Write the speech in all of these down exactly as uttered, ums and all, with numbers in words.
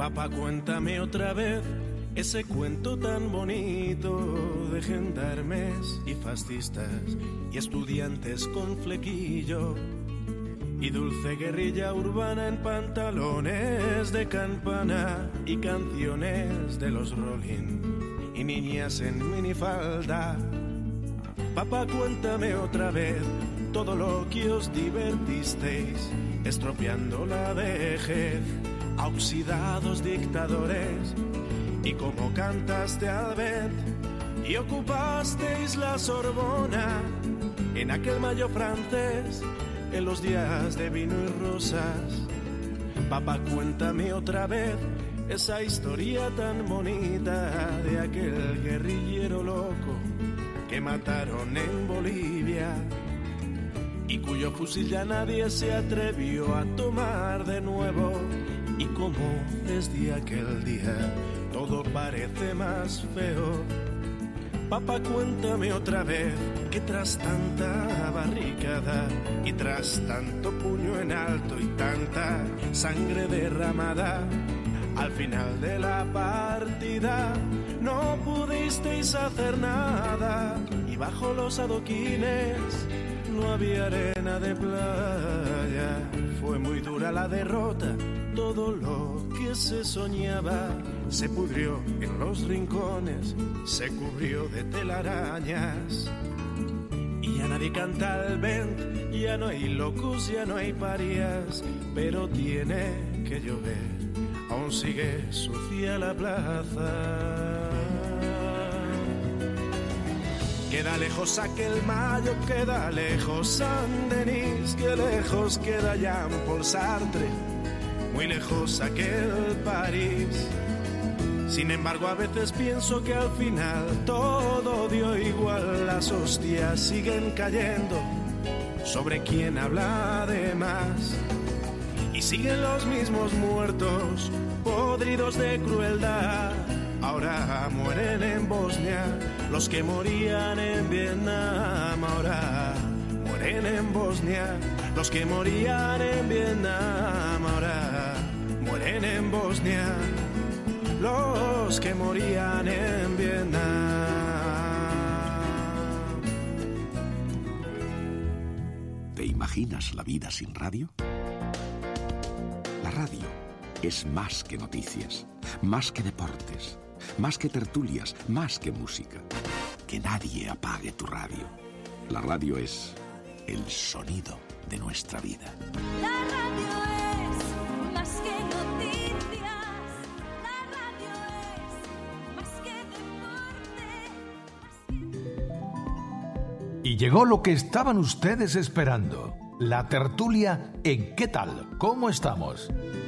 Papá, cuéntame otra vez ese cuento tan bonito de gendarmes y fascistas y estudiantes con flequillo y dulce guerrilla urbana en pantalones de campana y canciones de los Rolling y niñas en minifalda. Papá, cuéntame otra vez todo lo que os divertisteis, estropeando la vejez a oxidados dictadores, y cómo cantaste al vent y ocupasteis la Sorbona en aquel mayo francés, en los días de vino y rosas. Papá, cuéntame otra vez esa historia tan bonita de aquel guerrillero loco que mataron en Bolivia y cuyo fusil ya nadie se atrevió a tomar de nuevo, y cómo desde aquel día todo parece más feo. Papá, cuéntame otra vez que tras tanta barricada y tras tanto puño en alto y tanta sangre derramada, al final de la partida no pudisteis hacer nada, y bajo los adoquines no había arena de playa. Fue muy dura la derrota, todo lo que se soñaba se pudrió en los rincones, se cubrió de telarañas. Y ya nadie canta al vent, ya no hay locos, ya no hay parias, pero tiene que llover, aún sigue sucia la plaza. Queda lejos aquel mayo, queda lejos Saint-Denis, que lejos queda Jean-Paul Sartre, muy lejos aquel París. Sin embargo, a veces pienso que al final todo dio igual, las hostias siguen cayendo sobre quien habla de más, y siguen los mismos muertos, podridos de crueldad. Ahora mueren en Bosnia los que morían en Vietnam. Ahora mueren en Bosnia los que morían en Vietnam. Ahora mueren en Bosnia los que morían en Vietnam. ¿Te imaginas la vida sin radio? La radio es más que noticias, más que deportes, más que tertulias, más que música. Que nadie apague tu radio. La radio es el sonido de nuestra vida. La radio es más que noticias. La radio es más que deporte. Y llegó lo que estaban ustedes esperando. La tertulia en ¿Qué tal? ¿Cómo estamos?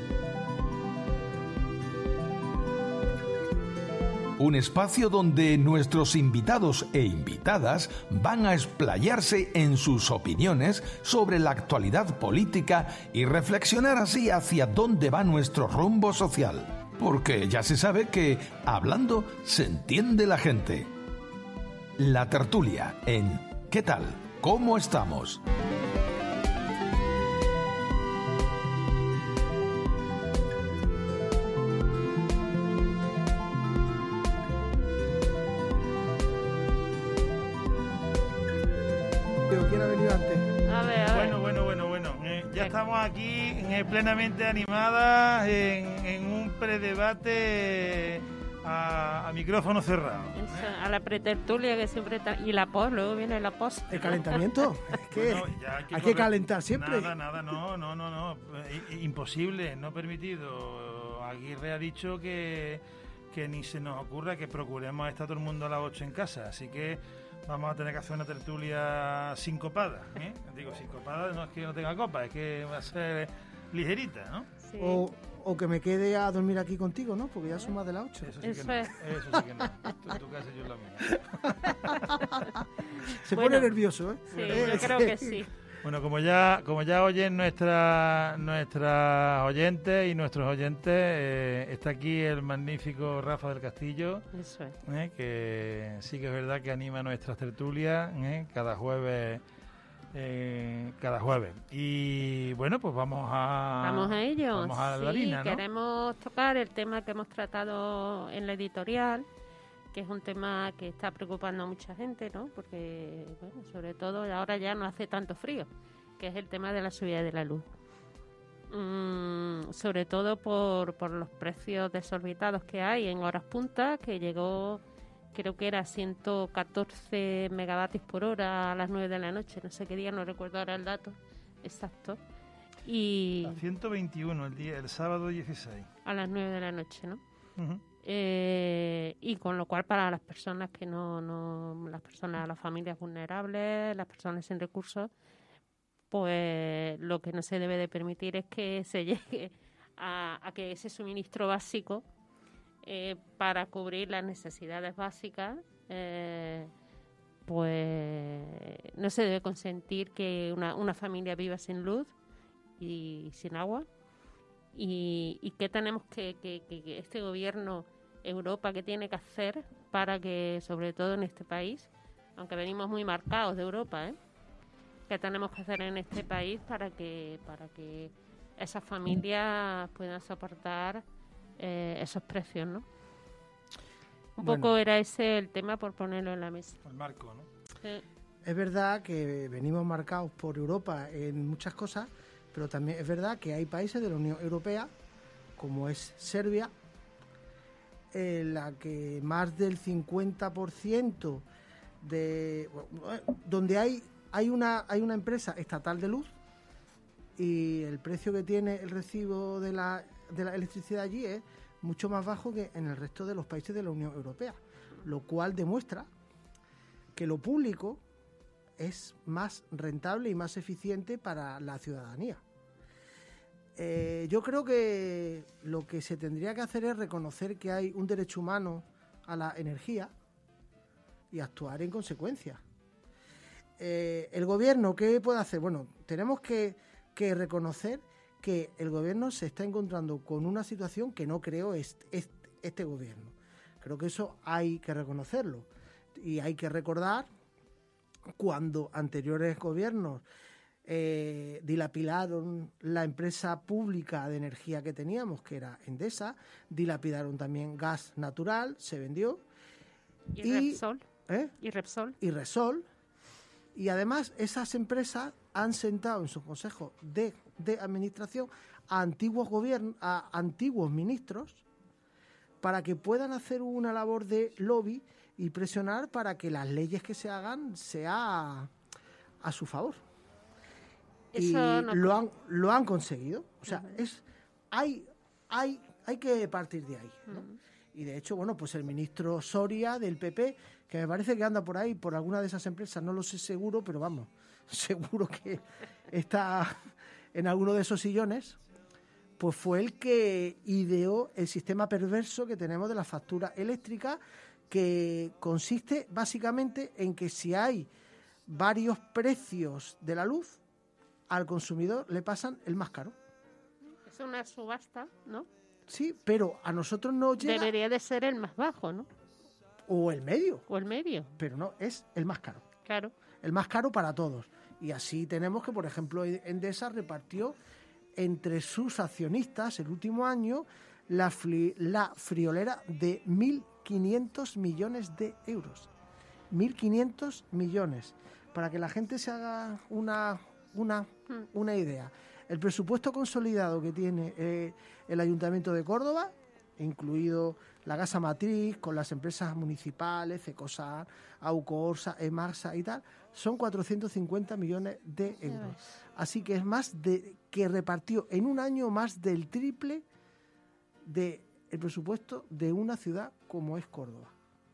Un espacio donde nuestros invitados e invitadas van a explayarse en sus opiniones sobre la actualidad política y reflexionar así hacia dónde va nuestro rumbo social. Porque ya se sabe que hablando se entiende la gente. La tertulia en ¿Qué tal? ¿Cómo estamos? ¿Quién ha venido antes? A ver, a ver. Bueno, bueno, bueno, bueno. Eh, ya estamos aquí eh, plenamente animadas en, en un predebate a, a micrófono cerrado. Eso, a la pretertulia que siempre está... Y la post, luego viene la post. ¿El calentamiento? Es que Bueno, ya hay que, correr- calentar siempre. Nada, nada, no, no, no, no. I- imposible, no permitido. Aguirre ha dicho que, que ni se nos ocurra que procuremos estar todo el mundo a las ocho en casa. Así que vamos a tener que hacer una tertulia sincopada. ¿eh? Digo, sincopada no es que no tenga copa, es que va a ser ligerita, ¿no? Sí. O, o que me quede a dormir aquí contigo, ¿no? Porque ya son más de las ocho. Eso sí Eso que no. es. Eso sí que no. Tú en tu casa y yo en la mía. Se Bueno, pone nervioso, ¿eh? Sí, Eh, yo creo que sí. Bueno, como ya como ya oyen nuestra, nuestras oyentes y nuestros oyentes, eh, está aquí el magnífico Rafa del Castillo, Eso es. eh, que sí que es verdad que anima nuestras tertulias, eh, cada jueves eh, cada jueves. Y bueno, pues vamos a... Vamos a ello. Vamos a sí, la harina, ¿no? Queremos tocar el tema que hemos tratado en la editorial, que es un tema que está preocupando a mucha gente, ¿no? Porque, bueno, sobre todo ahora ya no hace tanto frío, que es el tema de la subida de la luz. Mm, sobre todo por, por los precios desorbitados que hay en horas punta, que llegó, creo que era ciento catorce megavatios por hora a las nueve de la noche, no sé qué día, no recuerdo ahora el dato exacto. Y A ciento veintiuno el día, el sábado dieciséis. a las nueve de la noche, ¿no? Uh-huh. Eh, y con lo cual para las personas que no, no, las personas, las familias vulnerables, las personas sin recursos, pues lo que no se debe de permitir es que se llegue a, a que ese suministro básico eh, para cubrir las necesidades básicas, eh, pues no se debe consentir que una, una familia viva sin luz y sin agua. Y, y qué tenemos que, que, que, que este gobierno, Europa, qué tiene que hacer para que, sobre todo en este país, aunque venimos muy marcados de Europa, ¿eh? ¿Qué tenemos que hacer en este país para que para que esas familias puedan soportar eh, esos precios, ¿no? Un Bueno. poco era ese el tema por ponerlo en la mesa. El marco, ¿no? Sí. Es verdad que venimos marcados por Europa en muchas cosas, pero también es verdad que hay países de la Unión Europea, como es Serbia, en la que más del cincuenta por ciento de... bueno, donde hay, hay, una, hay una empresa estatal de luz y el precio que tiene el recibo de la, de la electricidad allí es mucho más bajo que en el resto de los países de la Unión Europea, lo cual demuestra que lo público es más rentable y más eficiente para la ciudadanía. Eh, yo creo que lo que se tendría que hacer es reconocer que hay un derecho humano a la energía y actuar en consecuencia. Eh, el gobierno, ¿qué puede hacer? Bueno, tenemos que, que reconocer que el gobierno se está encontrando con una situación que no creó este, este, este gobierno. Creo que eso hay que reconocerlo. Y hay que recordar cuando anteriores gobiernos eh, dilapidaron la empresa pública de energía que teníamos, que era Endesa, dilapidaron también gas natural, se vendió. Y, Y- Repsol. ¿eh? Y Repsol. y Resol, y además esas empresas han sentado en sus consejos de, de administración a antiguos gobiernos, a antiguos ministros, para que puedan hacer una labor de lobby y presionar para que las leyes que se hagan sea a su favor. Y Eso no- lo han lo han conseguido. O sea, Ujú. es hay hay hay que partir de ahí, ¿no? Ujú. Y de hecho, bueno, pues el ministro Soria del P P, que me parece que anda por ahí, por alguna de esas empresas, no lo sé seguro, pero vamos, seguro que está en alguno de esos sillones, pues fue el que ideó el sistema perverso que tenemos de la factura eléctrica, que consiste básicamente en que si hay varios precios de la luz, al consumidor le pasan el más caro. Es una subasta, ¿no? Sí, pero a nosotros no llega, Debería de ser el más bajo, ¿no? o el medio, O el medio, pero no, es el más caro. claro. El más caro para todos. Y así tenemos que, por ejemplo, Endesa repartió entre sus accionistas el último año la, fli- la friolera de mil quinientos millones de euros. mil quinientos millones. Para que la gente se haga una, una, una idea. El presupuesto consolidado que tiene eh, el Ayuntamiento de Córdoba, incluido la Gasa Matriz, con las empresas municipales, Cecosar, Aucorsa, Emarsa y tal, son cuatrocientos cincuenta millones de euros. Así que es más de que repartió en un año más del triple del presupuesto de una ciudad como es Córdoba.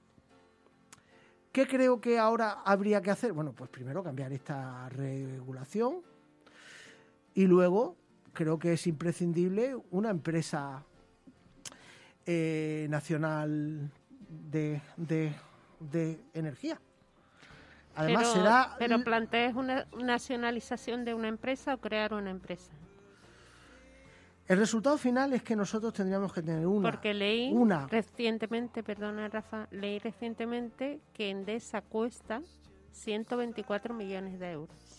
¿Qué creo que ahora habría que hacer? Bueno, pues primero cambiar esta regulación y luego creo que es imprescindible una empresa eh, nacional de, de, de energía. Además pero, será... pero planteas una nacionalización de una empresa o crear una empresa. El resultado final es que nosotros tendríamos que tener una... Porque leí una recientemente, perdona Rafa, leí recientemente que Endesa cuesta ciento veinticuatro millones de euros.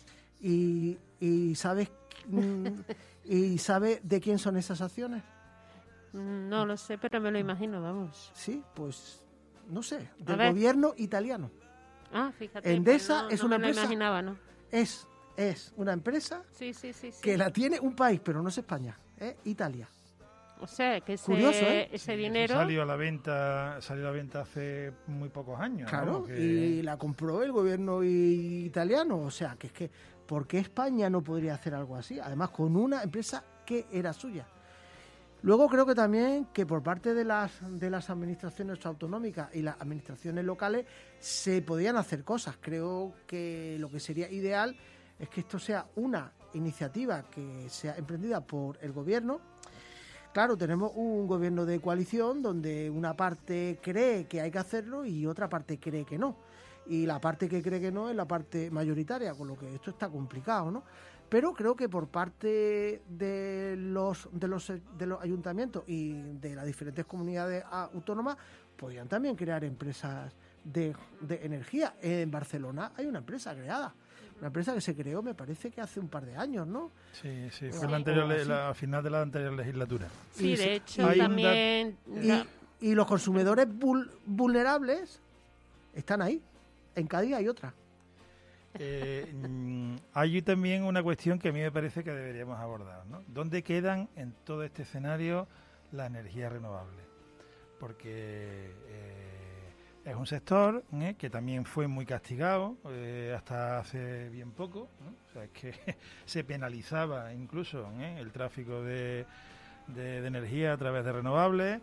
¿Y, y sabes mm, y sabe de quién son esas acciones? No lo sé, pero me lo imagino, vamos. Sí, pues no sé, A del ver. gobierno italiano. Ah, fíjate. Endesa pues no, es no una me lo empresa- imaginaba, ¿no? Es, es una empresa Sí, sí, sí. sí. que la tiene un país, pero no es España, es Italia. O sea, que ese, Curioso, ¿eh? ese Eso dinero... salió a la venta, salió a la venta hace muy pocos años. Claro, ¿no? Que- y la compró el gobierno i- italiano. O sea, que es que, ¿por qué España no podría hacer algo así? Además, con una empresa que era suya. Luego creo que también que por parte de las, de las administraciones autonómicas y las administraciones locales se podían hacer cosas. Creo que lo que sería ideal es que esto sea una iniciativa que sea emprendida por el gobierno. Claro, tenemos un gobierno de coalición donde una parte cree que hay que hacerlo y otra parte cree que no. Y la parte que cree que no es la parte mayoritaria, con lo que esto está complicado, ¿no? Pero creo que por parte de los de los de los ayuntamientos y de las diferentes comunidades autónomas podrían también crear empresas de, de energía. En Barcelona hay una empresa creada, una empresa que se creó, me parece que hace un par de años, ¿no? Sí, sí, Sí. fue la anterior, O le- así. la, al final de la anterior legislatura. Sí, Y de se- hecho, hay un también... la- Y, y los consumidores vul- vulnerables están ahí. En Cádiz hay otra. Eh, mm, hay también una cuestión que a mí me parece que deberíamos abordar, ¿no? ¿Dónde quedan en todo este escenario las energías renovables? Porque eh, es un sector ¿eh? que también fue muy castigado eh, hasta hace bien poco, ¿no? O sea, es que se penalizaba incluso ¿eh? el tráfico de, de, de energía a través de renovables.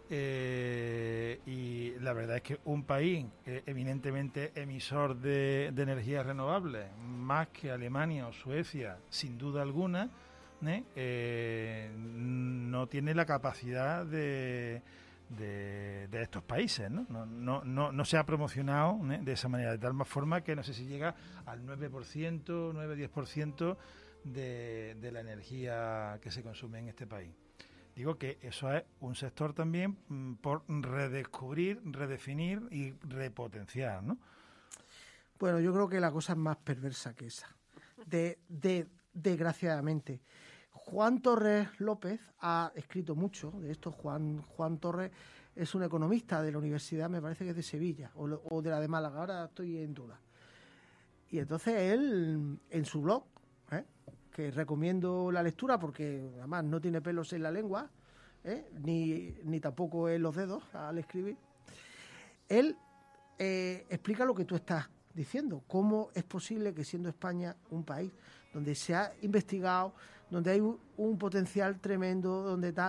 Eh, y la verdad es que un país eh, eminentemente emisor de, de energías renovables, más que Alemania o Suecia, sin duda alguna, ¿eh? Eh, no tiene la capacidad de, de, de estos países, ¿no? No, no, no, no se ha promocionado ¿eh? de esa manera, de tal forma que no sé si llega al nueve por ciento, nueve diez por ciento de, de la energía que se consume en este país. Digo que eso es un sector también mm, por redescubrir, redefinir y repotenciar, ¿no? Bueno, yo creo que la cosa es más perversa que esa. De, de, desgraciadamente. Juan Torres López ha escrito mucho de esto. Juan, Juan Torres es un economista de la universidad, me parece que es de Sevilla, o, lo- o de la de Málaga, ahora estoy en duda. Y entonces él, en su blog, ¿eh? que recomiendo la lectura porque además no tiene pelos en la lengua, ¿eh? ni, ni tampoco en los dedos al escribir, él eh, explica lo que tú estás diciendo, cómo es posible que siendo España un país donde se ha investigado, donde hay un, un potencial tremendo, donde tal,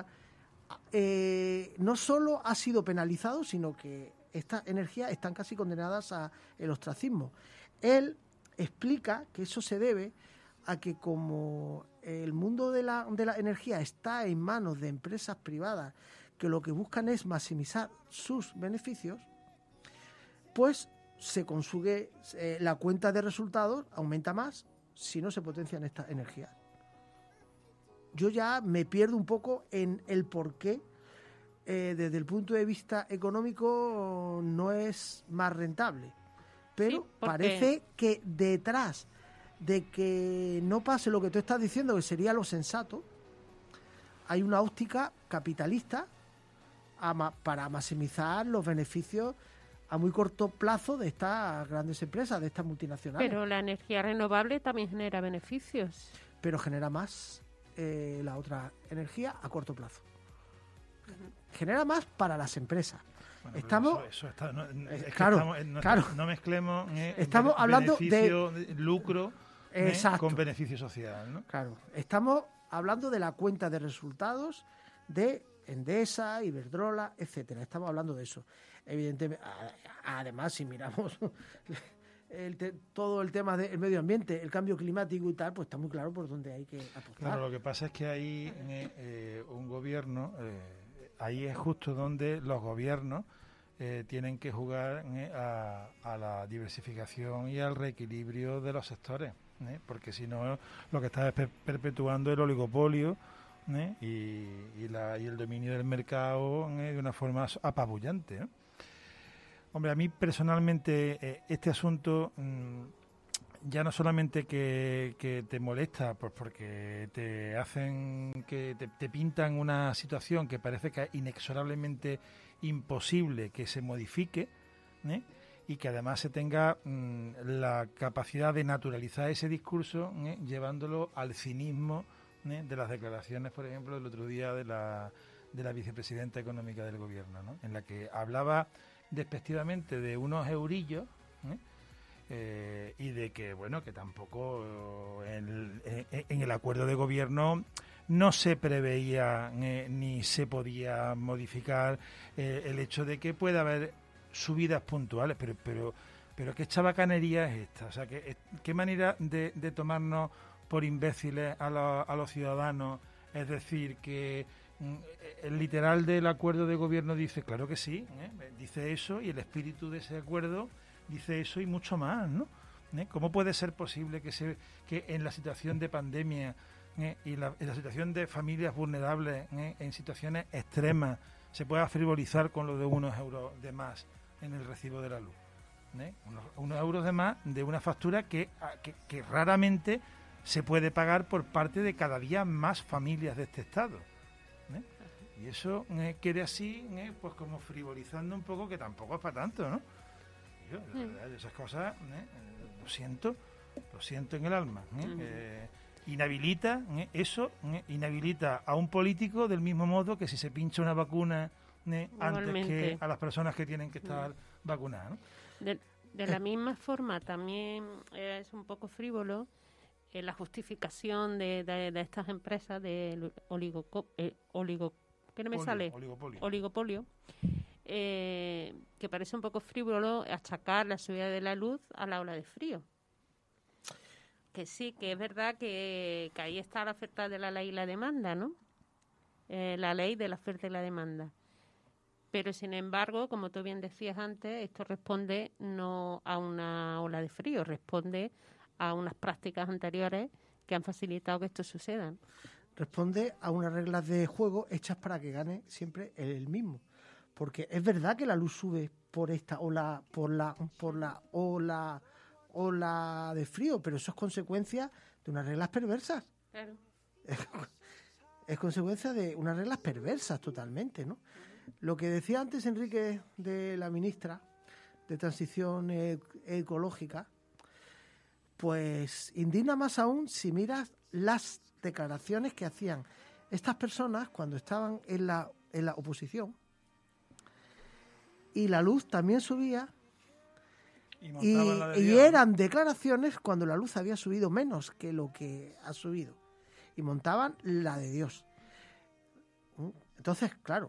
eh, no solo ha sido penalizado, sino que estas energías están casi condenadas a el ostracismo. Él explica que eso se debe a que como el mundo de la, de la energía está en manos de empresas privadas que lo que buscan es maximizar sus beneficios, pues se consigue eh, la cuenta de resultados aumenta más si no se potencian estas energías. Yo ya me pierdo un poco en el por qué eh, desde el punto de vista económico no es más rentable, pero Sí, porque- parece que detrás de que no pase lo que tú estás diciendo, que sería lo sensato, hay una óptica capitalista a ma- para maximizar los beneficios a muy corto plazo de estas grandes empresas, de estas multinacionales. Pero la energía renovable también genera beneficios. Pero genera más eh, la otra energía a corto plazo. Genera más para las empresas. Bueno, pero Estamos- eso- eso está- no, es que claro, estamos- no, claro. no mezclemos eh, Estamos bene- hablando de- beneficio, lucro eh, Exacto. con beneficio social, ¿no? Claro, estamos hablando de la cuenta de resultados de Endesa, Iberdrola, etcétera. Estamos hablando de eso. Evidentemente, a- además, si miramos el te- todo el tema del medio ambiente, el cambio climático y tal, pues está muy claro por dónde hay que apostar. Claro, lo que pasa es que ahí eh, eh, un gobierno, eh, ahí es justo donde los gobiernos eh, tienen que jugar eh, a, a la diversificación y al reequilibrio de los sectores, ¿eh? Porque si no, lo que está es per- perpetuando el oligopolio ¿eh? y, y, la, y el dominio del mercado ¿eh? de una forma apabullante, ¿eh? Hombre, a mí personalmente eh, este asunto, mmm, ya no solamente que, que te molesta, pues porque te hacen, que te, te pintan una situación que parece que es inexorablemente imposible que se modifique, ¿eh? Y que además se tenga mmm, la capacidad de naturalizar ese discurso, ¿eh? Llevándolo al cinismo, ¿eh? De las declaraciones, por ejemplo, del otro día de la, de la vicepresidenta económica del gobierno, ¿no? En la que hablaba despectivamente de unos eurillos, ¿eh? Eh, y de que, bueno, que tampoco en, en, en el acuerdo de gobierno no se preveía eh, ni se podía modificar eh, el hecho de que pueda haber subidas puntuales, pero pero pero qué chabacanería es esta, o sea, que, qué manera de, de tomarnos por imbéciles a, la, a los ciudadanos, es decir, que mm, el literal del acuerdo de gobierno dice, claro que sí, ¿eh? Dice eso, y el espíritu de ese acuerdo dice eso y mucho más, ¿no? ¿Eh? ¿Cómo puede ser posible que se que en la situación de pandemia ¿eh? y la, en la situación de familias vulnerables, ¿eh? en situaciones extremas, se pueda frivolizar con lo de unos euros de más en el recibo de la luz? ¿Eh? Unos, unos euros de más de una factura que, que, que raramente se puede pagar por parte de cada día más familias de este Estado. ¿Eh? Y eso eh, quede así, ¿eh? Pues como frivolizando un poco, que tampoco es para tanto, ¿no? Yo, de verdad, esas cosas, ¿eh? lo siento, lo siento en el alma. ¿eh? Uh-huh. Eh, inhabilita, ¿eh? eso ¿eh? inhabilita a un político del mismo modo que si se pincha una vacuna ¿eh? antes que a las personas que tienen que estar uh-huh. vacunadas, ¿no? De, de la misma forma, también es un poco frívolo eh, la justificación de, de, de estas empresas del oligo, eh, oligo, ¿qué no me Polio, sale? Oligopolio. Oligopolio. Eh, que parece un poco frívolo achacar la subida de la luz a la ola de frío. Que sí, que es verdad que, que ahí está la oferta de la ley y la demanda, ¿no? Eh, la ley de la oferta y la demanda. Pero, sin embargo, como tú bien decías antes, esto responde no a una ola de frío, responde a unas prácticas anteriores que han facilitado que esto suceda. Responde a unas reglas de juego hechas para que gane siempre el mismo. Porque es verdad que la luz sube por esta ola, por la, por la ola, ola de frío, pero eso es consecuencia de unas reglas perversas. Claro. Es, es consecuencia de unas reglas perversas totalmente, ¿no? Lo que decía antes Enrique de la ministra de Transición e- Ecológica, pues indigna más aún si miras las declaraciones que hacían estas personas cuando estaban en la, en la oposición. Y la luz también subía y, y, y eran declaraciones cuando la luz había subido menos que lo que ha subido. Y montaban la de Dios. Entonces, claro,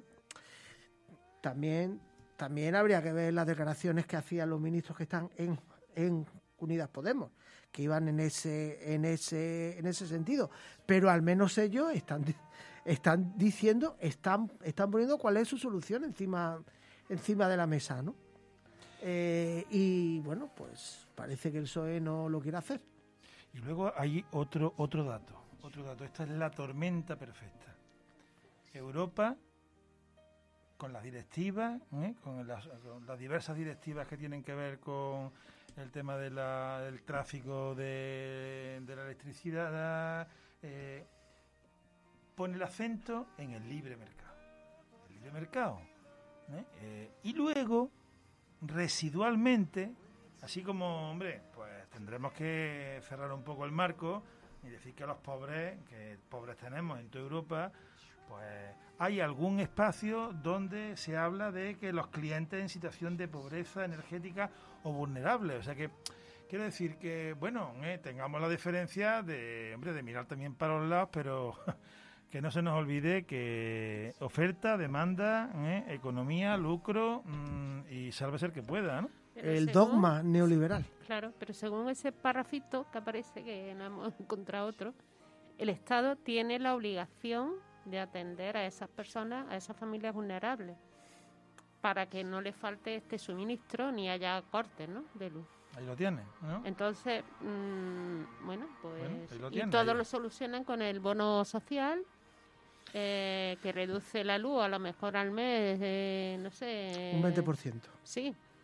también, también habría que ver las declaraciones que hacían los ministros que están en, en Unidas Podemos, que iban en ese, en ese, en ese sentido. Pero al menos ellos están, están diciendo, están, están poniendo cuál es su solución encima encima de la mesa, ¿no? Eh, y bueno, pues parece que el P S O E no lo quiere hacer. Y luego hay otro otro dato, otro dato. Esta es la tormenta perfecta. Europa, con las directivas, ¿eh? con, las, con las diversas directivas que tienen que ver con el tema de la, del tráfico de, de la electricidad, eh, pone el acento en el libre mercado. El libre mercado. ¿Eh? Eh, y luego, residualmente, así como, hombre, pues tendremos que cerrar un poco el marco y decir que los pobres, que pobres tenemos en toda Europa, pues hay algún espacio donde se habla de que los clientes en situación de pobreza energética o vulnerable. O sea que, quiero decir que, bueno, eh, tengamos la diferencia de, hombre, de mirar también para los lados, pero... que no se nos olvide que oferta, demanda, ¿eh? economía, lucro mmm, y sálvese el que pueda, ¿no? Pero el según, dogma neoliberal. Claro, pero según ese parrafito que aparece, que no hemos encontrado otro, el Estado tiene la obligación de atender a esas personas, a esas familias vulnerables, para que no les falte este suministro ni haya cortes, ¿no?, de luz. Ahí lo tiene, ¿no? Entonces, mmm, bueno, pues... Bueno, ahí lo y tiene, todo ahí. lo solucionan con el bono social, eh, que reduce la luz a lo mejor al mes, eh, no sé... Un veinte por ciento. Sí,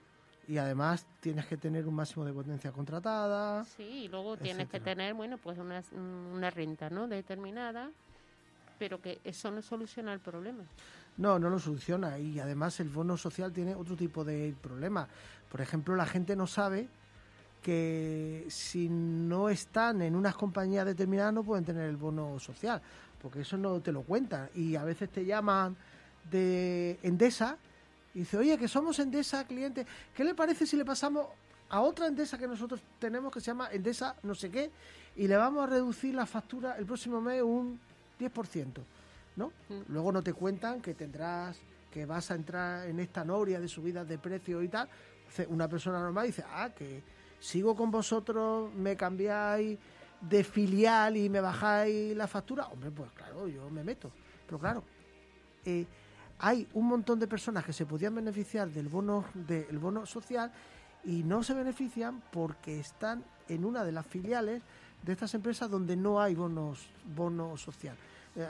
Y además tienes que tener un máximo de potencia contratada. Sí, y luego tienes etcétera. que tener, bueno, pues una, una renta, ¿no?, determinada, pero que eso no soluciona el problema. No, no lo soluciona. Y además el bono social tiene otro tipo de problema. Por ejemplo, la gente no sabe que si no están en unas compañías determinadas no pueden tener el bono social, porque eso no te lo cuentan. Y a veces te llaman de Endesa y dice, oye, que somos Endesa clientes, ¿qué le parece si le pasamos a otra Endesa que nosotros tenemos que se llama Endesa no sé qué y le vamos a reducir la factura el próximo mes un diez por ciento, ¿no? Mm. Luego no te cuentan que tendrás, que vas a entrar en esta noria de subidas de precio y tal. Una persona normal dice, ah, que sigo con vosotros, me cambiáis de filial y me bajáis la factura. Hombre, pues claro, yo me meto. Pero claro, eh, hay un montón de personas que se podían beneficiar del bono, del bono social y no se benefician porque están en una de las filiales de estas empresas donde no hay bonos, bono social. Eh,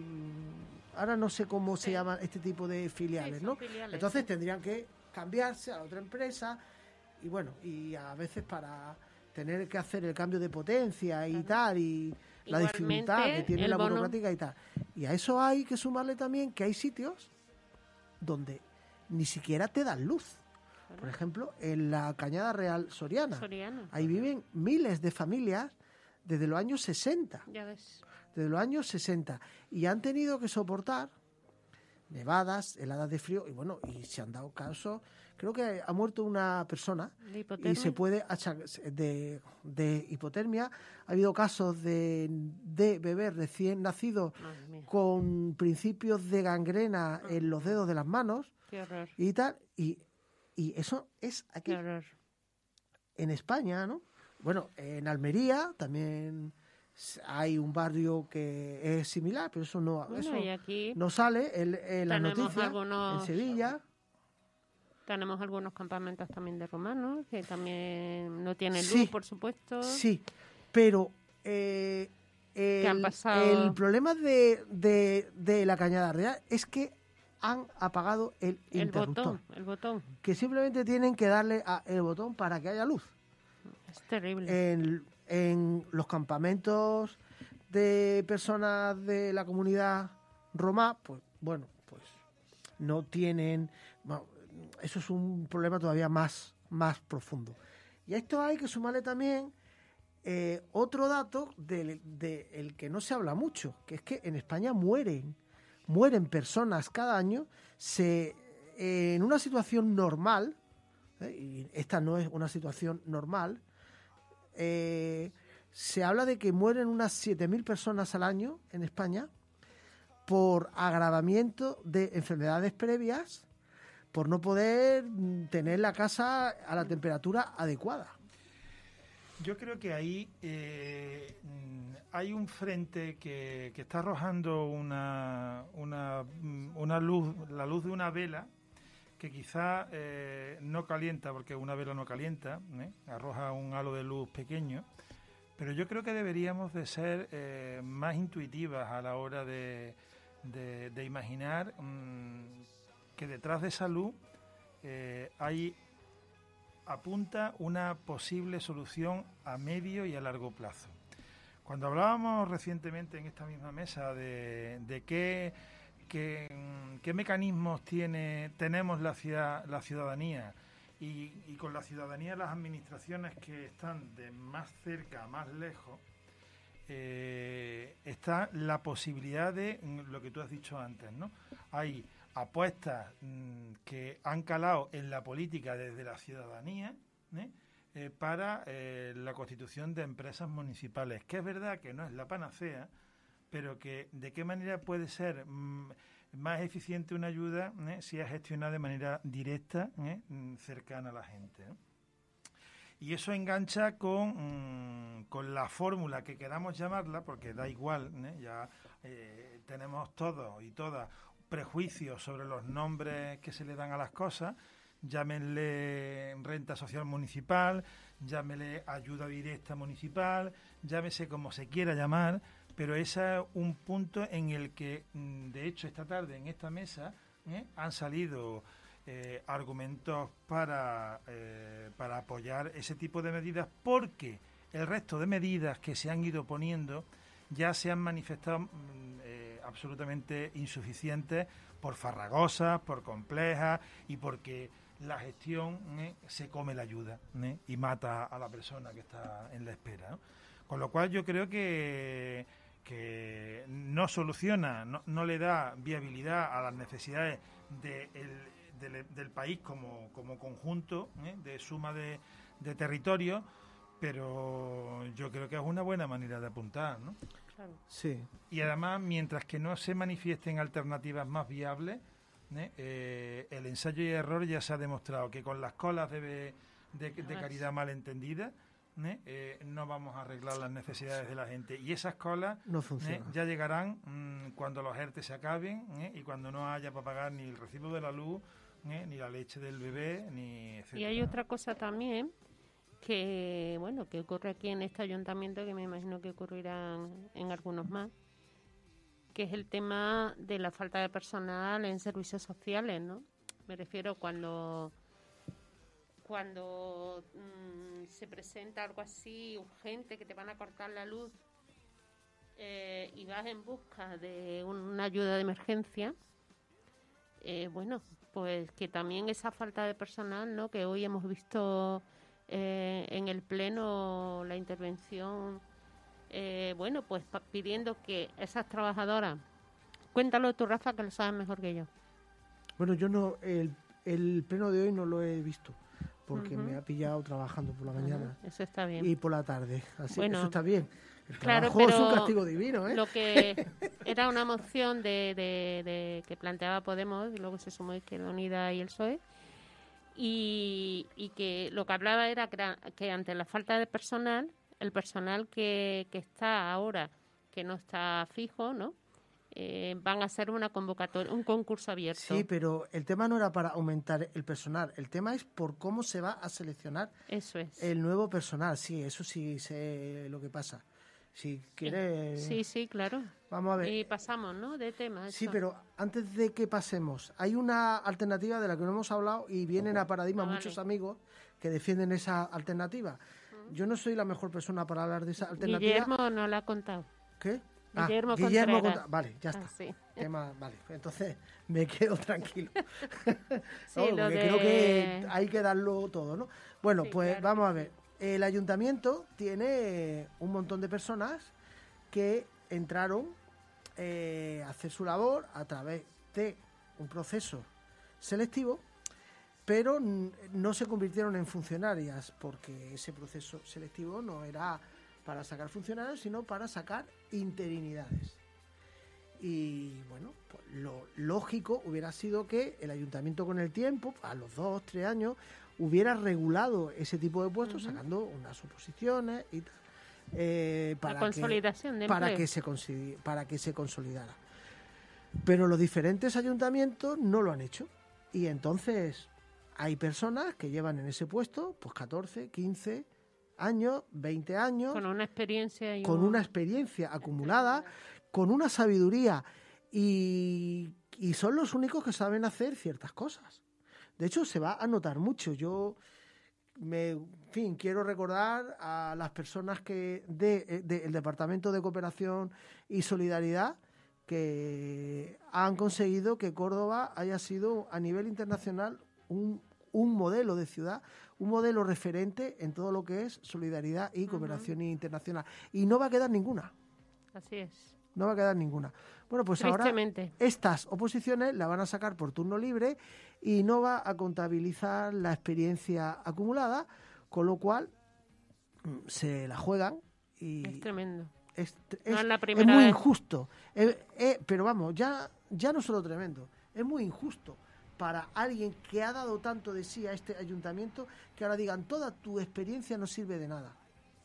ahora no sé cómo se Sí. llaman este tipo de filiales, Sí, son ¿no? filiales, Entonces sí. tendrían que cambiarse a otra empresa y bueno, y a veces para tener que hacer el cambio de potencia y Claro. tal, y la Igualmente, dificultad que tiene el la bono- burocrática y tal. Y a eso hay que sumarle también que hay sitios donde ni siquiera te dan luz. Por ejemplo, en la Cañada Real Soriana. Soriana. Ahí viven miles de familias desde los años sesenta. Ya ves. Desde los años sesenta. Y han tenido que soportar nevadas, heladas de frío, y bueno, y se han dado casos. Creo que ha muerto una persona De y hipotermia. se puede achacar de, de hipotermia. Ha habido casos de, de bebés recién nacidos Madre mía, con principios de gangrena en los dedos de las manos qué horror, y tal. Y, y eso es aquí, qué horror. en España, ¿no? Bueno, en Almería también s- hay un barrio que es similar, pero eso no, Bueno, eso y aquí no sale en, en las tenemos noticias. algunos- En Sevilla, tenemos algunos campamentos también de romanos que también no tienen luz, Sí, por supuesto. sí, pero eh, han el, pasado- el problema de, de, de la Cañada Real es que han apagado el, El interruptor, botón, el botón. que simplemente tienen que darle a el botón para que haya luz. Es terrible. En, en los campamentos de personas de la comunidad romá, pues bueno, pues no tienen... bueno, eso es un problema todavía más, más profundo. Y a esto hay que sumarle también eh, otro dato del de el que no se habla mucho, que es que en España mueren, mueren personas cada año se, eh, en una situación normal, ¿eh? Y esta no es una situación normal, eh, se habla de que mueren unas siete mil personas al año en España por agravamiento de enfermedades previas, por no poder mm, tener la casa a la temperatura adecuada. Yo creo que ahí eh, mm, hay un frente que, que está arrojando una, una, mm, una luz, la luz de una vela que quizá eh, no calienta, porque una vela no calienta, ¿eh? Arroja un halo de luz pequeño, pero yo creo que deberíamos de ser eh, más intuitivas a la hora de, de, de imaginar mmm, que detrás de esa luz eh, hay apunta una posible solución a medio y a largo plazo. Cuando hablábamos recientemente en esta misma mesa de, de qué, qué, qué mecanismos tiene, tenemos la, ciudad, la ciudadanía y, y con la ciudadanía las administraciones que están de más cerca a más lejos, eh, está la posibilidad de lo que tú has dicho antes, ¿no? Hay apuestas mmm, que han calado en la política desde la ciudadanía, ¿eh? Eh, para eh, la constitución de empresas municipales, que es verdad que no es la panacea, pero que de qué manera puede ser mmm, más eficiente una ayuda ¿eh? si es gestionada de manera directa, ¿eh? cercana a la gente, ¿no? Y eso engancha con, mmm, con la fórmula que queramos llamarla, porque da igual, ¿eh? ya eh, tenemos todos y todas prejuicios sobre los nombres que se le dan a las cosas, llámenle renta social municipal, llámenle ayuda directa municipal, llámese como se quiera llamar, pero ese es un punto en el que, de hecho, esta tarde en esta mesa ¿eh? han salido eh, argumentos para, eh, para apoyar ese tipo de medidas, porque el resto de medidas que se han ido poniendo ya se han manifestado eh, absolutamente insuficientes por farragosas, por complejas y porque la gestión eh, se come la ayuda eh, y mata a la persona que está en la espera, ¿no? Con lo cual yo creo que, que no soluciona, no, no le da viabilidad a las necesidades de el, del, del país como, como conjunto eh, de suma de, de territorios, pero yo creo que es una buena manera de apuntar, ¿no? Claro. Sí. Y además, mientras que no se manifiesten alternativas más viables, ¿eh? Eh, el ensayo y error ya se ha demostrado que con las colas de, de, de caridad malentendida ¿eh? Eh, no vamos a arreglar las necesidades de la gente. Y esas colas No ¿eh? funciona. ya llegarán mmm, cuando los E R T E se acaben ¿eh? y cuando no haya para pagar ni el recibo de la luz, ¿eh? ni la leche del bebé, ni etcétera. Y hay otra cosa también que, bueno, que ocurre aquí en este ayuntamiento, que me imagino que ocurrirá en algunos más, que es el tema de la falta de personal en servicios sociales, ¿no? Me refiero cuando cuando mmm, se presenta algo así urgente, que te van a cortar la luz eh, y vas en busca de un, una ayuda de emergencia, eh, bueno, pues que también esa falta de personal, ¿no? Que hoy hemos visto eh, en el Pleno la intervención, eh, bueno, pues pa- pidiendo que esas trabajadoras, cuéntalo tú, Rafa, que lo sabes mejor que yo. Bueno, yo no, el, el pleno de hoy no lo he visto, porque Ujú. me ha pillado trabajando por la mañana Ajá, eso está bien. y por la tarde. Así Bueno, eso está bien. El claro, trabajo es un pero castigo divino, ¿eh? Lo que era una moción de, de, de que planteaba Podemos, y luego se sumó Izquierda Unida y el P S O E, y, y que lo que hablaba era que, era que ante la falta de personal, el personal que, que está ahora, que no está fijo, ¿no? Eh, van a hacer una convocatoria, un concurso abierto. Sí, pero el tema no era para aumentar el personal, el tema es por cómo se va a seleccionar Eso es. el nuevo personal. Sí, eso sí sé lo que pasa. Si quieres... Sí, sí, claro. Vamos a ver. Y pasamos, ¿no? De tema. Sí, eso. pero antes de que pasemos, hay una alternativa de la que no hemos hablado y vienen a Paradigma Ah, vale. muchos amigos que defienden esa alternativa. Yo no soy la mejor persona para hablar de esa alternativa. Guillermo no lo ha contado. ¿Qué? Guillermo Guillermo Contreras. Contra- Vale, ya está. Ah, sí. Tema- vale, entonces me quedo tranquilo. Sí, No, lo porque de- creo que hay que darlo todo, ¿no? Bueno, Sí, pues claro vamos que a ver. El ayuntamiento tiene un montón de personas que entraron eh, a hacer su labor a través de un proceso selectivo, pero n- no se convirtieron en funcionarias porque ese proceso selectivo no era para sacar funcionarios, sino para sacar interinidades. Y bueno, pues lo lógico hubiera sido que el ayuntamiento con el tiempo, a los dos, tres años, hubiera regulado ese tipo de puestos, Ujú. sacando unas oposiciones y tal, eh, para, La consolidación que, de para, empleo. que se consoli- para que se consolidara. Pero los diferentes ayuntamientos no lo han hecho. Y entonces hay personas que llevan en ese puesto pues catorce, quince años, veinte años, Con una experiencia y con un- una experiencia acumulada, con una sabiduría y, y son los únicos que saben hacer ciertas cosas. De hecho, se va a notar mucho. Yo, me, en fin, quiero recordar a las personas que del de, el Departamento de Cooperación y Solidaridad que han conseguido que Córdoba haya sido a nivel internacional un, un modelo de ciudad, un modelo referente en todo lo que es solidaridad y cooperación internacional. Y no va a quedar ninguna. Así es. No va a quedar ninguna. Bueno, pues ahora Tristemente. estas oposiciones la van a sacar por turno libre y no va a contabilizar la experiencia acumulada, con lo cual mm, se la juegan y Es tremendo. es, No es- es la es primera muy vez. injusto. Eh, eh, pero vamos, ya, ya no solo tremendo, es muy injusto para alguien que ha dado tanto de sí a este ayuntamiento que ahora digan toda tu experiencia no sirve de nada.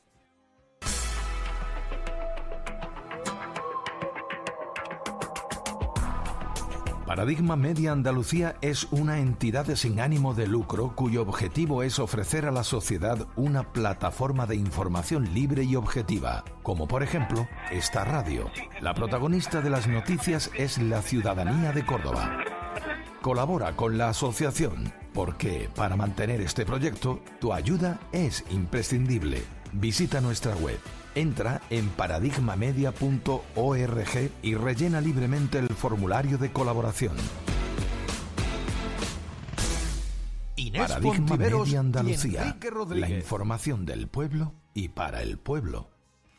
Paradigma Media Andalucía es una entidad sin ánimo de lucro cuyo objetivo es ofrecer a la sociedad una plataforma de información libre y objetiva, como por ejemplo esta radio. La protagonista de las noticias es la ciudadanía de Córdoba. Colabora con la asociación, porque para mantener este proyecto, tu ayuda es imprescindible. Visita nuestra web, entra en paradigma media punto org y rellena libremente el formulario de colaboración. Inés Paradigma Fontiveros Media y Andalucía, Enrique la Rodríguez. información del pueblo y para el pueblo.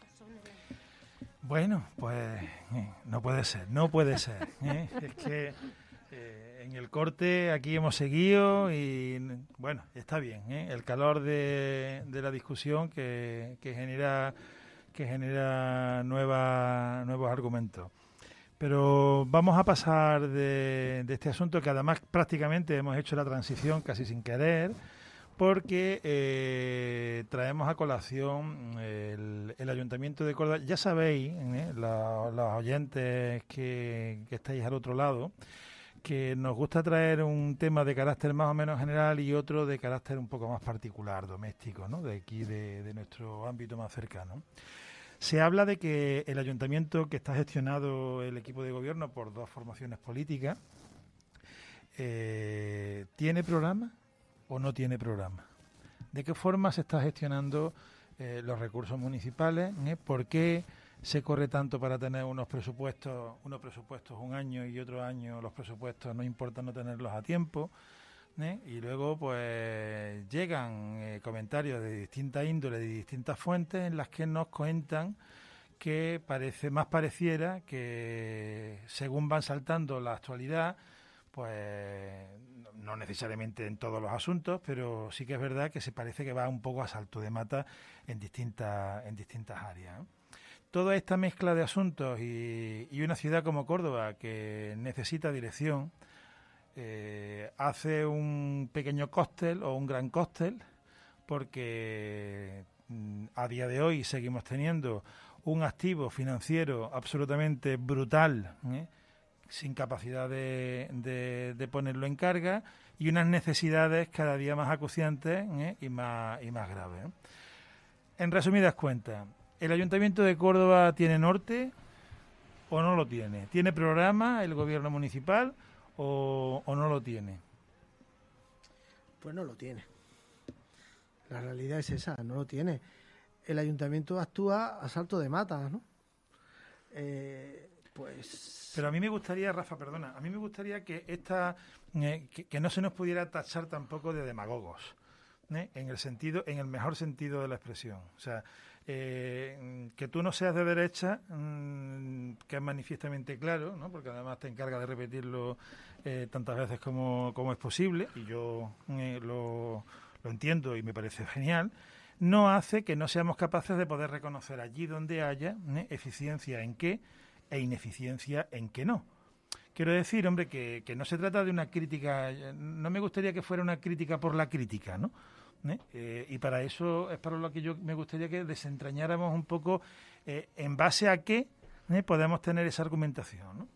Bueno, pues eh, no puede ser, no puede ser. ¿eh? Es que eh, en el corte aquí hemos seguido y bueno, está bien. ¿eh? El calor de, de la discusión que, que genera que genera nueva, nuevos argumentos. Pero vamos a pasar de, de este asunto, que además prácticamente hemos hecho la transición casi sin querer, porque eh, traemos a colación el, el Ayuntamiento de Córdoba. Ya sabéis, ¿eh? la, los oyentes que, que estáis al otro lado, que nos gusta traer un tema de carácter más o menos general y otro de carácter un poco más particular, doméstico, ¿no? De aquí, de, de nuestro ámbito más cercano. Se habla de que el ayuntamiento, que está gestionado el equipo de gobierno por dos formaciones políticas, eh, ¿tiene programa o no tiene programa? ¿De qué forma se está gestionando eh, los recursos municipales? ¿Eh? ¿Por qué se corre tanto para tener unos presupuestos, unos presupuestos un año y otro año los presupuestos no importa no tenerlos a tiempo? ¿Eh? Y luego pues llegan eh, comentarios de distintas índoles, de distintas fuentes, en las que nos cuentan que parece más pareciera que según van saltando la actualidad, pues no necesariamente en todos los asuntos, pero sí que es verdad que se parece que va un poco a salto de mata en distintas en distintas áreas, ¿eh? Toda esta mezcla de asuntos y, y una ciudad como Córdoba que necesita dirección, Eh, hace un pequeño cóctel o un gran cóctel, porque mm, a día de hoy seguimos teniendo un activo financiero absolutamente brutal, ¿eh? sin capacidad de, de, de ponerlo en carga, y unas necesidades cada día más acuciantes, ¿eh? y más, y más graves, ¿eh? En resumidas cuentas, ¿el Ayuntamiento de Córdoba tiene norte o no lo tiene? ¿Tiene programa el gobierno municipal O, o no lo tiene? Pues no lo tiene. La realidad es esa, no lo tiene. El ayuntamiento actúa a salto de mata, ¿no? Eh, pues... Pero a mí me gustaría, Rafa, perdona, a mí me gustaría que esta eh, que, que no se nos pudiera tachar tampoco de demagogos, ¿eh? en el sentido, en el mejor sentido de la expresión. O sea, eh, que tú no seas de derecha, mmm, que es manifiestamente claro, ¿no? Porque además te encarga de repetirlo eh, tantas veces como, como es posible, y yo eh, lo, lo entiendo y me parece genial, no hace que no seamos capaces de poder reconocer allí donde haya ¿eh? eficiencia en qué e ineficiencia en qué no. Quiero decir, hombre, que, que no se trata de una crítica, no me gustaría que fuera una crítica por la crítica, ¿no? ¿Eh? Eh, y para eso es para lo que yo me gustaría que desentrañáramos un poco eh, en base a qué ¿eh? podemos tener esa argumentación, ¿no?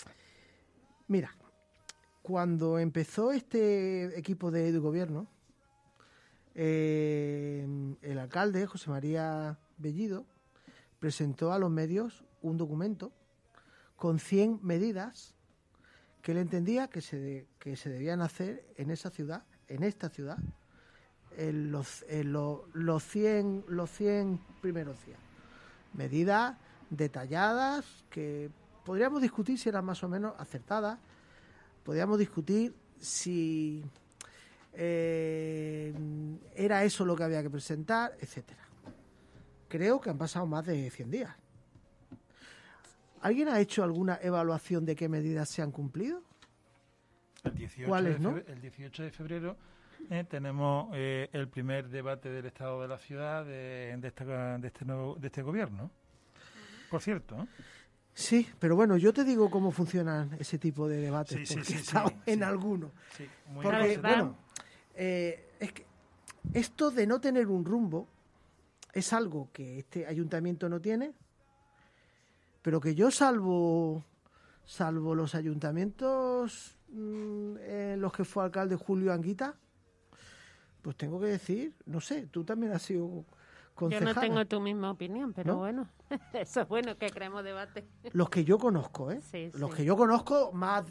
Mira, cuando empezó este equipo de, de gobierno, eh, el alcalde, José María Bellido, presentó a los medios un documento con cien medidas que él entendía que se, de, que se debían hacer en esa ciudad, en esta ciudad, en los, en los, los, cien, los cien primeros cien. Medidas detalladas que podríamos discutir si eran más o menos acertadas, podríamos discutir si eh, era eso lo que había que presentar, etcétera. Creo que han pasado más de cien días. ¿Alguien ha hecho alguna evaluación de qué medidas se han cumplido? El dieciocho ¿Cuáles, de febrero, no? El dieciocho de febrero eh, tenemos eh, el primer debate del estado de la ciudad de, de, esta, de, este, nuevo, de este gobierno. Por cierto, ¿eh? Sí, pero bueno, yo te digo cómo funcionan ese tipo de debates, sí, porque sí, he sí, estado sí, en sí. alguno. Sí, muy porque, bien. bueno, eh, es que esto de no tener un rumbo es algo que este ayuntamiento no tiene, pero que yo salvo, salvo los ayuntamientos mmm, en los que fue alcalde Julio Anguita, pues tengo que decir, no sé, tú también has sido concejala. Yo no tengo tu misma opinión, pero ¿No? bueno, eso es bueno que creemos debate. Los que yo conozco, ¿eh? Sí, los sí. que yo conozco más,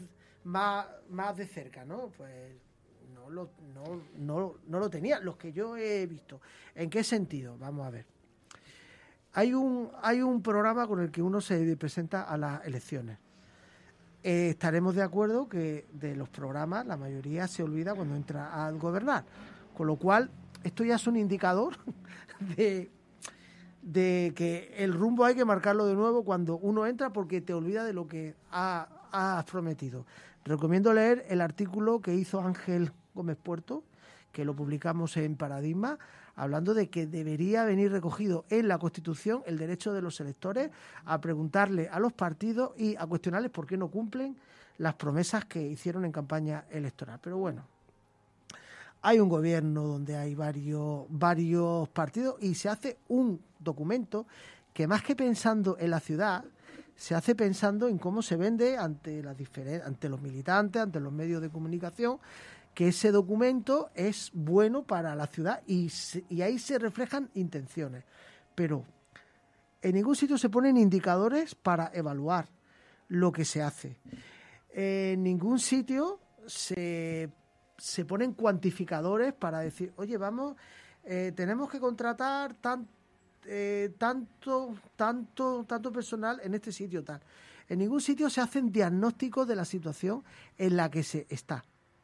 más, más de cerca, ¿no? Pues no lo, no, no, no lo tenía, los que yo he visto. ¿En qué sentido? Vamos a ver. Hay un, hay un programa con el que uno se presenta a las elecciones. Eh, estaremos de acuerdo que de los programas la mayoría se olvida cuando entra a gobernar. Con lo cual, esto ya es un indicador de, de que el rumbo hay que marcarlo de nuevo cuando uno entra porque te olvida de lo que ha, has prometido. Recomiendo leer el artículo que hizo Ángel Gómez Puerto, que lo publicamos en Paradigma, hablando de que debería venir recogido en la Constitución el derecho de los electores a preguntarle a los partidos y a cuestionarles por qué no cumplen las promesas que hicieron en campaña electoral. Pero bueno, hay un gobierno donde hay varios, varios partidos y se hace un documento que más que pensando en la ciudad, se hace pensando en cómo se vende ante, las diferen- ante los militantes, ante los medios de comunicación, que ese documento es bueno para la ciudad y, se, y ahí se reflejan intenciones. Pero en ningún sitio se ponen indicadores para evaluar lo que se hace. En ningún sitio se, se ponen cuantificadores para decir, oye, vamos, eh, tenemos que contratar tan, eh, tanto, tanto, tanto personal en este sitio, tal. En ningún sitio se hacen diagnósticos de la situación en la que se está.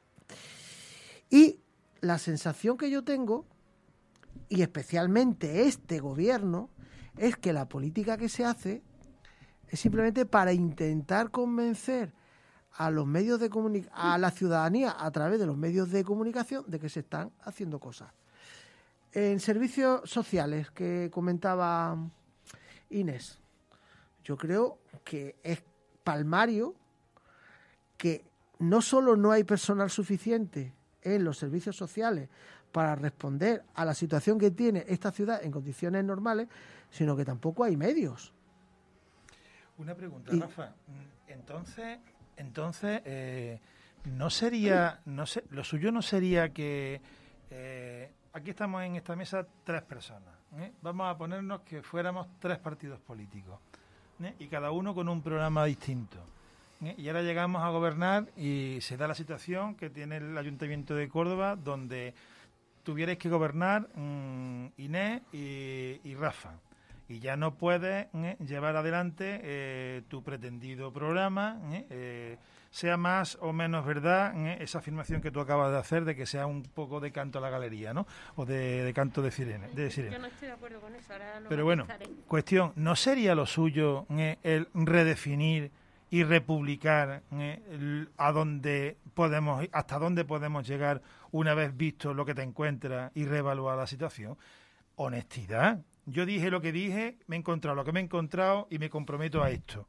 Y la sensación que yo tengo, y especialmente este gobierno, es que la política que se hace es simplemente para intentar convencer a los medios de comunica- a la ciudadanía a través de los medios de comunicación de que se están haciendo cosas. En servicios sociales que comentaba Inés, yo creo que es palmario que no solo no hay personal suficiente en los servicios sociales para responder a la situación que tiene esta ciudad en condiciones normales, sino que tampoco hay medios. Una pregunta, Y- Rafa. Entonces, entonces eh, no sería, no sé, lo suyo no sería que eh, aquí estamos en esta mesa tres personas. ¿eh? Vamos a ponernos que fuéramos tres partidos políticos ¿eh? y cada uno con un programa distinto. ¿eh? Y ahora llegamos a gobernar y se da la situación que tiene el Ayuntamiento de Córdoba, donde tuvierais que gobernar mmm, Inés y, y Rafa. Y ya no puedes ¿eh? llevar adelante eh, tu pretendido programa, ¿eh? Eh, sea más o menos verdad ¿eh? esa afirmación que tú acabas de hacer de que sea un poco de canto a la galería, ¿no? O de, de canto de sirena. De sirena. Yo no estoy de acuerdo con eso, ahora lo Pero bueno, matizaré. cuestión, ¿no sería lo suyo ¿eh? el redefinir y republicar ¿eh? el- a dónde podemos, hasta dónde podemos llegar una vez visto lo que te encuentras y reevaluar la situación? Honestidad. Yo dije lo que dije, me he encontrado lo que me he encontrado y me comprometo a esto.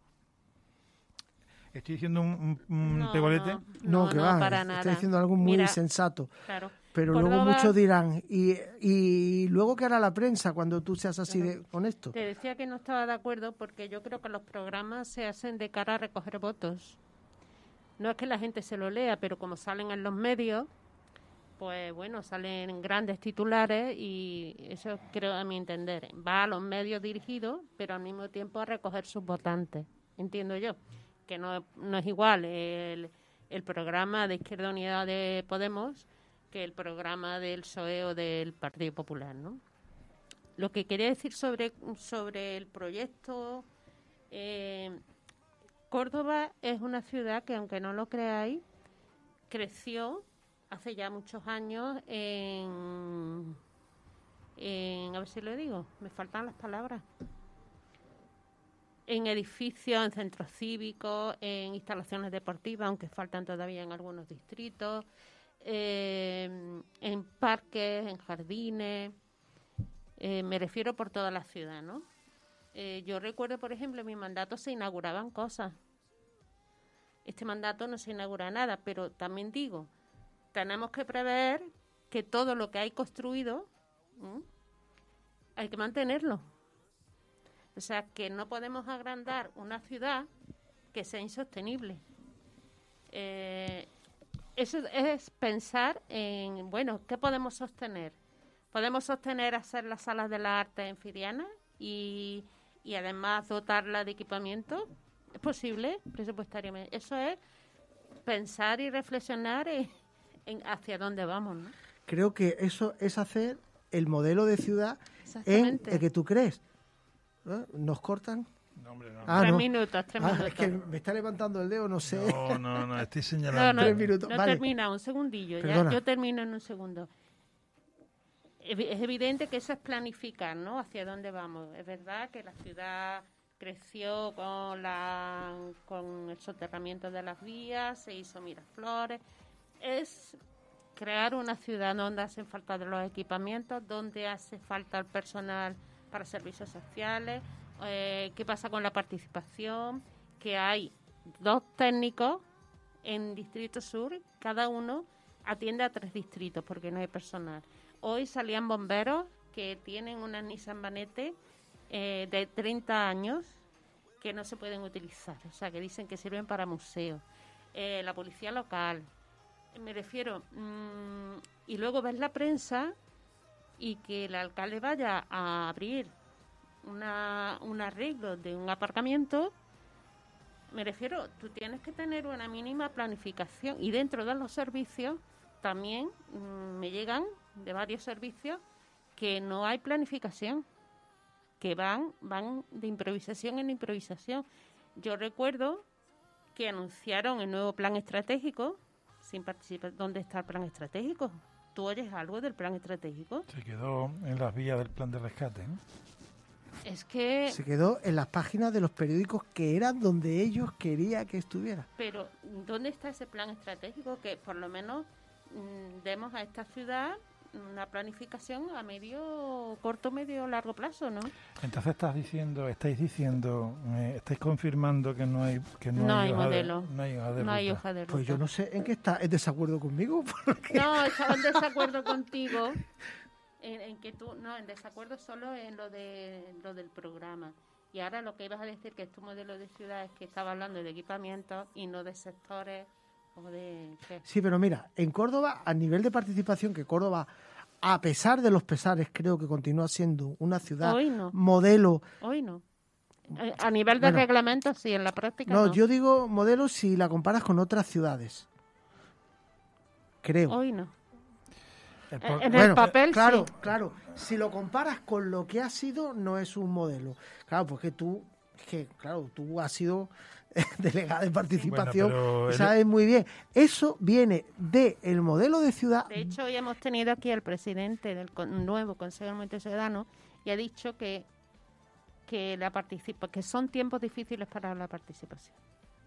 ¿Estoy diciendo un, un- un No, pegolete? No, no, que no, va, para está nada. diciendo algo muy Mira, sensato. Claro. Pero Córdoba- luego muchos dirán, ¿y, y luego qué hará la prensa cuando tú seas así Claro. de honesto? Te decía que no estaba de acuerdo porque yo creo que los programas se hacen de cara a recoger votos. No es que la gente se lo lea, pero como salen en los medios, pues bueno, salen grandes titulares y eso creo a mi entender. Va a los medios dirigidos, pero al mismo tiempo a recoger sus votantes. Entiendo yo, que no, no es igual el, el programa de Izquierda Unida de Podemos que el programa del P S O E o del Partido Popular, ¿no? Lo que quería decir sobre, sobre el proyecto, eh, Córdoba es una ciudad que, aunque no lo creáis, creció hace ya muchos años en, en, a ver si lo digo, me faltan las palabras, en edificios, en centros cívicos, en instalaciones deportivas, aunque faltan todavía en algunos distritos, eh, en parques, en jardines, eh, me refiero por toda la ciudad, ¿no? Eh, yo recuerdo, por ejemplo, en mi mandato se inauguraban cosas. Este mandato no se inaugura nada, pero también digo, tenemos que prever que todo lo que hay construido ¿m? hay que mantenerlo. O sea, que no podemos agrandar una ciudad que sea insostenible. Eh, eso es pensar en, bueno, ¿qué podemos sostener? ¿Podemos sostener hacer las salas de la arte en Firiana y, y además dotarla de equipamiento? ¿Es posible presupuestariamente? Eso es pensar y reflexionar en, en hacia dónde vamos, ¿no? Creo que eso es hacer el modelo de ciudad en Exactamente. el que tú crees. ¿Eh? ¿Nos cortan? No, hombre, no. Ah, tres no. minutos, tres Ah, minutos. es que me está levantando el dedo, no sé. No, no, no, estoy No, señalando. no, Tres minutos, no vale. termina, un segundillo. Ya, Perdona. yo termino en un segundo. Evi- Es evidente que eso es planificar, ¿no? Hacia dónde vamos. Es verdad que la ciudad creció con la con el soterramiento de las vías, se hizo Miraflores. Es crear una ciudad donde hacen falta de los equipamientos, donde hace falta el personal para servicios sociales, eh, qué pasa con la participación, que hay dos técnicos en Distrito Sur, cada uno atiende a tres distritos porque no hay personal. Hoy salían bomberos que tienen una Nissan Vanette eh, de treinta años que no se pueden utilizar, o sea, que dicen que sirven para museos. Eh, la policía local, me refiero, mmm, y luego ves la prensa y que el alcalde vaya a abrir una, un arreglo de un aparcamiento. Me refiero, tú tienes que tener una mínima planificación y dentro de los servicios también mmm, me llegan de varios servicios que no hay planificación, que van van de improvisación en improvisación. Yo recuerdo que anunciaron el nuevo plan estratégico sin participar. ¿Dónde está el plan estratégico? ¿Tú oyes algo del plan estratégico? Se quedó en las vías del plan de rescate, ¿no? Es que... Se quedó en las páginas de los periódicos que eran donde ellos querían que estuviera. Pero, ¿dónde está ese plan estratégico? Que por lo menos mmm, demos a esta ciudad una planificación a medio, corto, medio, largo plazo, ¿no? Entonces estás diciendo, estáis diciendo, eh, estáis confirmando que no hay que no, No hay, hay hoja modelo. de, no hay hoja de No hay ruta. hoja de ruta. Pues yo no sé en qué está en desacuerdo conmigo. Porque... No, estaba en desacuerdo contigo. En, en que tú, no, en desacuerdo solo en lo de lo del programa. Y ahora lo que ibas a decir que es tu modelo de ciudad es que estaba hablando de equipamientos y no de sectores o de... ¿qué? Sí, pero mira, en Córdoba, a nivel de participación, que Córdoba, a pesar de los pesares, creo que continúa siendo una ciudad Hoy no. modelo. Hoy no. Eh, A nivel de Bueno. reglamentos, sí, en la práctica No, no. yo digo modelo si la comparas con otras ciudades. Creo. Hoy no. El Eh, por- en Bueno, el papel, claro, sí. claro. Si lo comparas con lo que ha sido, no es un modelo. Claro, porque tú, es que, claro, tú has sido delegada de participación, Bueno, pero y el- sabes muy bien. Eso viene de el modelo de ciudad. De hecho, hoy hemos tenido aquí al presidente del con- nuevo Consejo de Movimiento Ciudadano y ha dicho que que la participa que son tiempos difíciles para la participación.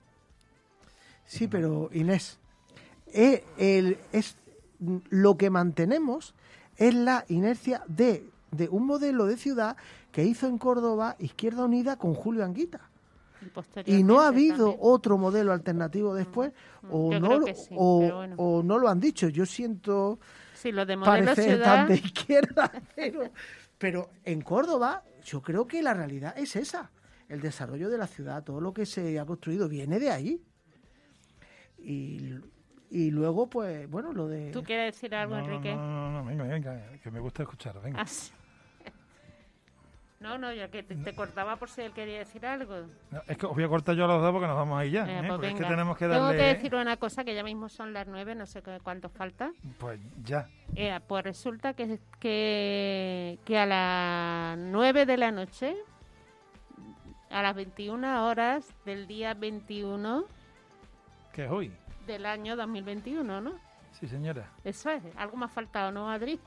Sí, pero Inés, eh, el, es lo que mantenemos es la inercia de, de un modelo de ciudad que hizo en Córdoba Izquierda Unida con Julio Anguita. Y, Y no ha habido también. otro modelo alternativo después, Mm, o, yo no, creo lo- que sí, o, pero bueno. o no lo han dicho. Yo siento Sí, lo de modelo parecer ciudad, tan de izquierda, pero, pero en Córdoba yo creo que la realidad es esa. El desarrollo de la ciudad, todo lo que se ha construido viene de ahí. Y, y luego, pues, bueno, lo de... ¿tú quieres decir algo, no, no, Enrique? no, no, no, venga, venga, que me gusta escuchar, venga. Ah, sí. No, no, yo que te, te cortaba por si él quería decir algo. No, es que os voy a cortar yo a los dos porque nos vamos ahí ya, Eh, ¿eh? pues Porque es que venga. tenemos que Tengo darle... que decir una cosa, que ya mismo son las nueve, no sé qué- cuánto falta. Pues ya. Eh, pues resulta que, que, que a las nueve de la noche, a las veintiuna horas del día veintiuno ¿Qué es hoy? del año dos mil veintiuno, ¿no? Sí, señora. Eso es, algo me ha faltado, ¿no, Adri?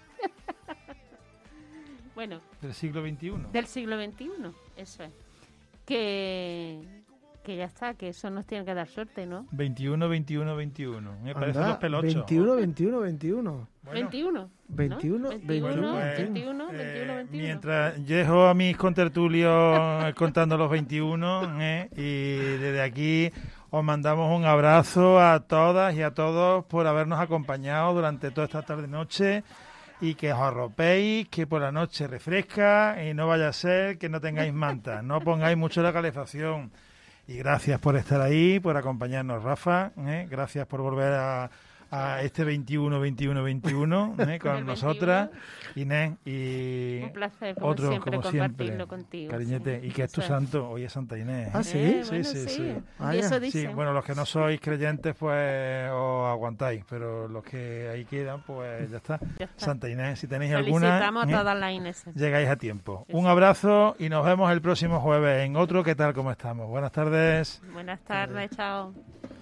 Bueno, Del siglo veintiuno. del siglo veintiuno, eso es. Que, que ya está, que eso nos tiene que dar suerte, ¿no? veintiuno, veintiuno, veintiuno. Me parecen Anda, los pelochos. veintiuno, veintiuno, veintiuno. Bueno, veintiuno. ¿no? veintiuno, veintiuno, pues, veintiuno, eh, veintiuno, veintiuno. Mientras dejo a mis contertulios contando los veintiuno, ¿eh? Y desde aquí os mandamos un abrazo a todas y a todos por habernos acompañado durante toda esta tarde-noche y que os arropéis, que por la noche refresca y no vaya a ser que no tengáis mantas, no pongáis mucho la calefacción. Y gracias por estar ahí, por acompañarnos, Rafa, ¿eh? Gracias por volver a, a este veintiuno, veintiuno, veintiuno ¿eh? con El nosotras, Inés, y Un placer, como otros, siempre, como compartirlo siempre, contigo. cariñete, sí. y que es tu Sí. santo, hoy es Santa Inés. ¿eh? Ah, sí. Eh, Sí, bueno, sí, sí. sí. Ah, Y eso ya. dicen. Sí, bueno, los que no sois creyentes, pues os aguantáis, pero los que ahí quedan, pues ya está. Ya está. Santa Inés, si tenéis alguna, Felicitamos ¿eh? a todas las Ineses. llegáis a tiempo. Sí, Un sí. abrazo y nos vemos el próximo jueves en otro ¿Qué tal? ¿Cómo estamos? Buenas tardes. Buenas tardes, chao.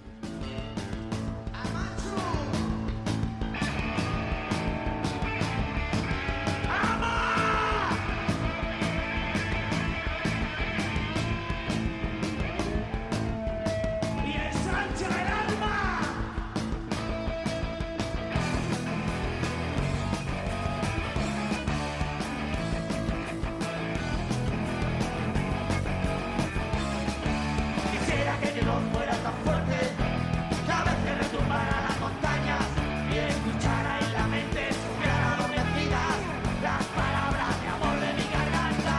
Y ensancha el alma. Quisiera que mi voz fuera tan fuerte, que a veces retumbara las montañas y escuchara en la mente subieran adormecidas las palabras de amor de mi garganta.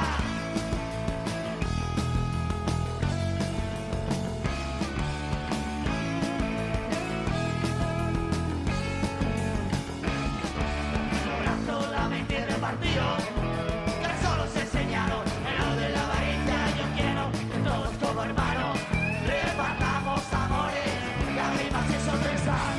Los brazos, la mente y repartido, que solo se enseñaron en lo de la avaricia. Yo quiero que todos como hermanos repartamos amores, lágrimas y sonrisas.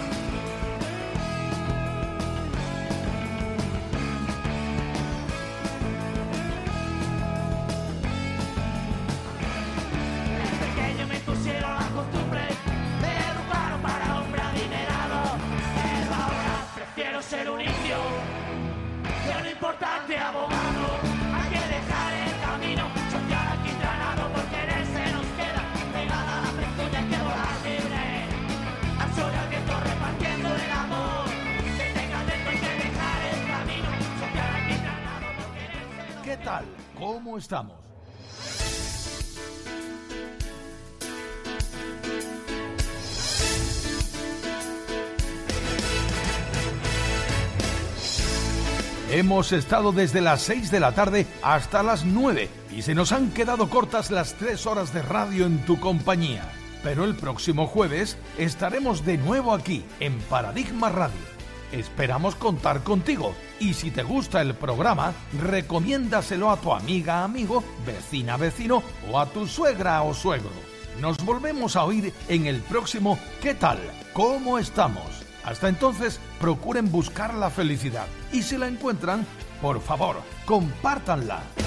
De pequeño me pusieron la costumbre de educar para hombre adinerado, pero ahora prefiero ser un indio que un importante abogado. Hay que dejar el camino social aquitranado, porque en él se nos queda pegada la frente. Hay que volar libre al sol y al viento repartiendo el amor. Que tenga dentro, hay que dejar el camino social aquitranado, porque en él se nos ¿Qué tal? ¿Cómo estamos? Hemos estado desde las seis de la tarde hasta las nueve y se nos han quedado cortas las tres horas de radio en tu compañía. Pero el próximo jueves estaremos de nuevo aquí en Paradigma Radio. Esperamos contar contigo y si te gusta el programa, recomiéndaselo a tu amiga, amigo, vecina, vecino o a tu suegra o suegro. Nos volvemos a oír en el próximo ¿Qué tal? ¿Cómo estamos? Hasta entonces, procuren buscar la felicidad y si la encuentran, por favor, compártanla.